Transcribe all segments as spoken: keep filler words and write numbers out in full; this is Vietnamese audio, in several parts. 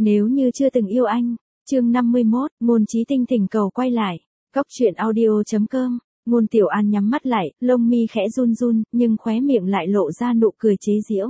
Nếu như chưa từng yêu anh, chương năm mươi mốt, Ngôn Chí Tinh thỉnh cầu quay lại. Cóc truyện audio chấm com. Ngôn Tiểu An nhắm mắt lại, lông mi khẽ run run, nhưng khóe miệng lại lộ ra nụ cười chế giễu.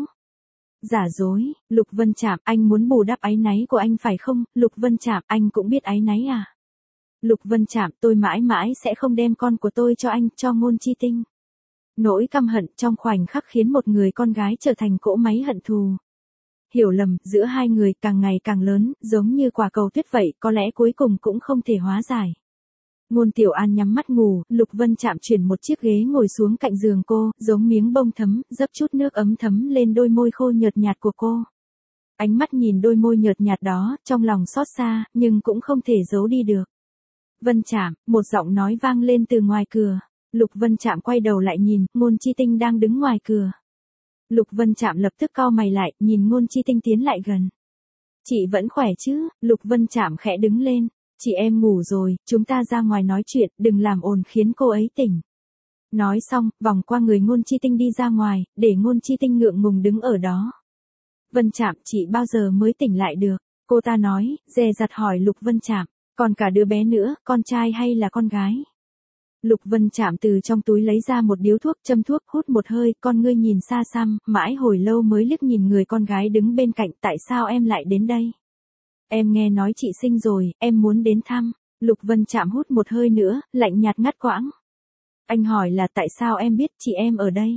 Giả dối, Lục Vân Trạm, anh muốn bù đắp áy náy của anh phải không? Lục Vân Trạm, anh cũng biết áy náy à? Lục Vân Trạm, tôi mãi mãi sẽ không đem con của tôi cho anh, cho Ngôn Chí Tinh. Nỗi căm hận trong khoảnh khắc khiến một người con gái trở thành cỗ máy hận thù. Hiểu lầm giữa hai người càng ngày càng lớn, giống như quả cầu tuyết vậy, có lẽ cuối cùng cũng không thể hóa giải. Ngôn Tiểu An nhắm mắt ngủ, Lục Vân Trạm chuyển một chiếc ghế ngồi xuống cạnh giường cô, giống miếng bông thấm, dấp chút nước ấm thấm lên đôi môi khô nhợt nhạt của cô. Ánh mắt nhìn đôi môi nhợt nhạt đó, trong lòng xót xa, nhưng cũng không thể giấu đi được. Vân Trạm, một giọng nói vang lên từ ngoài cửa. Lục Vân Trạm quay đầu lại nhìn, Ngôn Chí Tinh đang đứng ngoài cửa. Lục Vân Trạm lập tức cau mày lại, nhìn Ngôn Chí Tinh tiến lại gần. Chị vẫn khỏe chứ? Lục Vân Trạm khẽ đứng lên. Chị em ngủ rồi, chúng ta ra ngoài nói chuyện, đừng làm ồn khiến cô ấy tỉnh. Nói xong, vòng qua người Ngôn Chí Tinh đi ra ngoài, để Ngôn Chí Tinh ngượng ngùng đứng ở đó. Vân Trạm, chị bao giờ mới tỉnh lại được? Cô ta nói, dè dặt hỏi Lục Vân Trạm, còn cả đứa bé nữa, con trai hay là con gái? Lục Vân Trạm từ trong túi lấy ra một điếu thuốc, châm thuốc, hút một hơi, con ngươi nhìn xa xăm, mãi hồi lâu mới liếc nhìn người con gái đứng bên cạnh, tại sao em lại đến đây? Em nghe nói chị sinh rồi, em muốn đến thăm. Lục Vân Trạm hút một hơi nữa, lạnh nhạt ngắt quãng. Anh hỏi là tại sao em biết chị em ở đây?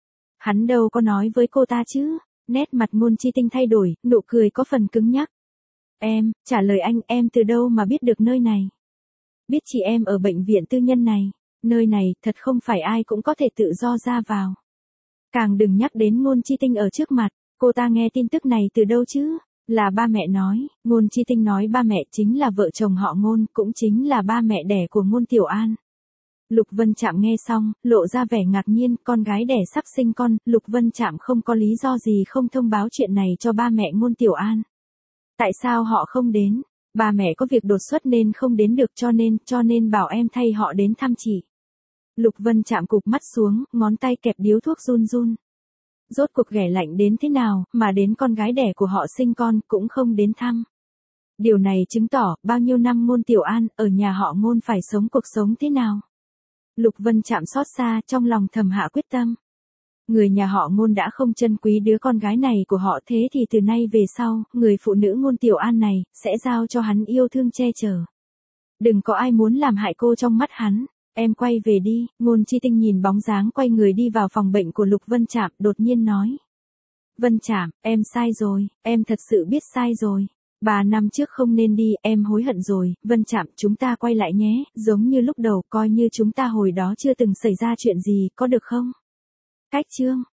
Hắn đâu có nói với cô ta chứ? Nét mặt Ngôn Chí Tinh thay đổi, nụ cười có phần cứng nhắc. Em, trả lời anh, em từ đâu mà biết được nơi này? Biết chị em ở bệnh viện tư nhân này. Nơi này, thật không phải ai cũng có thể tự do ra vào. Càng đừng nhắc đến Ngôn Chí Tinh ở trước mặt. Cô ta nghe tin tức này từ đâu chứ? Là ba mẹ nói. Ngôn Chí Tinh nói ba mẹ chính là vợ chồng họ Ngôn, cũng chính là ba mẹ đẻ của Ngôn Tiểu An. Lục Vân Trạm nghe xong, lộ ra vẻ ngạc nhiên, con gái đẻ sắp sinh con, Lục Vân Trạm không có lý do gì không thông báo chuyện này cho ba mẹ Ngôn Tiểu An. Tại sao họ không đến? Ba mẹ có việc đột xuất nên không đến được, cho nên, cho nên bảo em thay họ đến thăm chị. Lục Vân Trạm cụp mắt xuống, ngón tay kẹp điếu thuốc run run. Rốt cuộc ghẻ lạnh đến thế nào, mà đến con gái đẻ của họ sinh con, cũng không đến thăm. Điều này chứng tỏ, bao nhiêu năm Ngôn Tiểu An, ở nhà họ Ngôn phải sống cuộc sống thế nào. Lục Vân Trạm xót xa, trong lòng thầm hạ quyết tâm. Người nhà họ Ngôn đã không trân quý đứa con gái này của họ, thế thì từ nay về sau, người phụ nữ Ngôn Tiểu An này, sẽ giao cho hắn yêu thương che chở. Đừng có ai muốn làm hại cô trong mắt hắn. Em quay về đi. Ngôn Chí Tinh nhìn bóng dáng quay người đi vào phòng bệnh của Lục Vân Trạm, đột nhiên nói. Vân Trạm, em sai rồi, em thật sự biết sai rồi. Ba năm trước không nên đi, em hối hận rồi. Vân Trạm, chúng ta quay lại nhé, giống như lúc đầu, coi như chúng ta hồi đó chưa từng xảy ra chuyện gì, có được không? Cách chương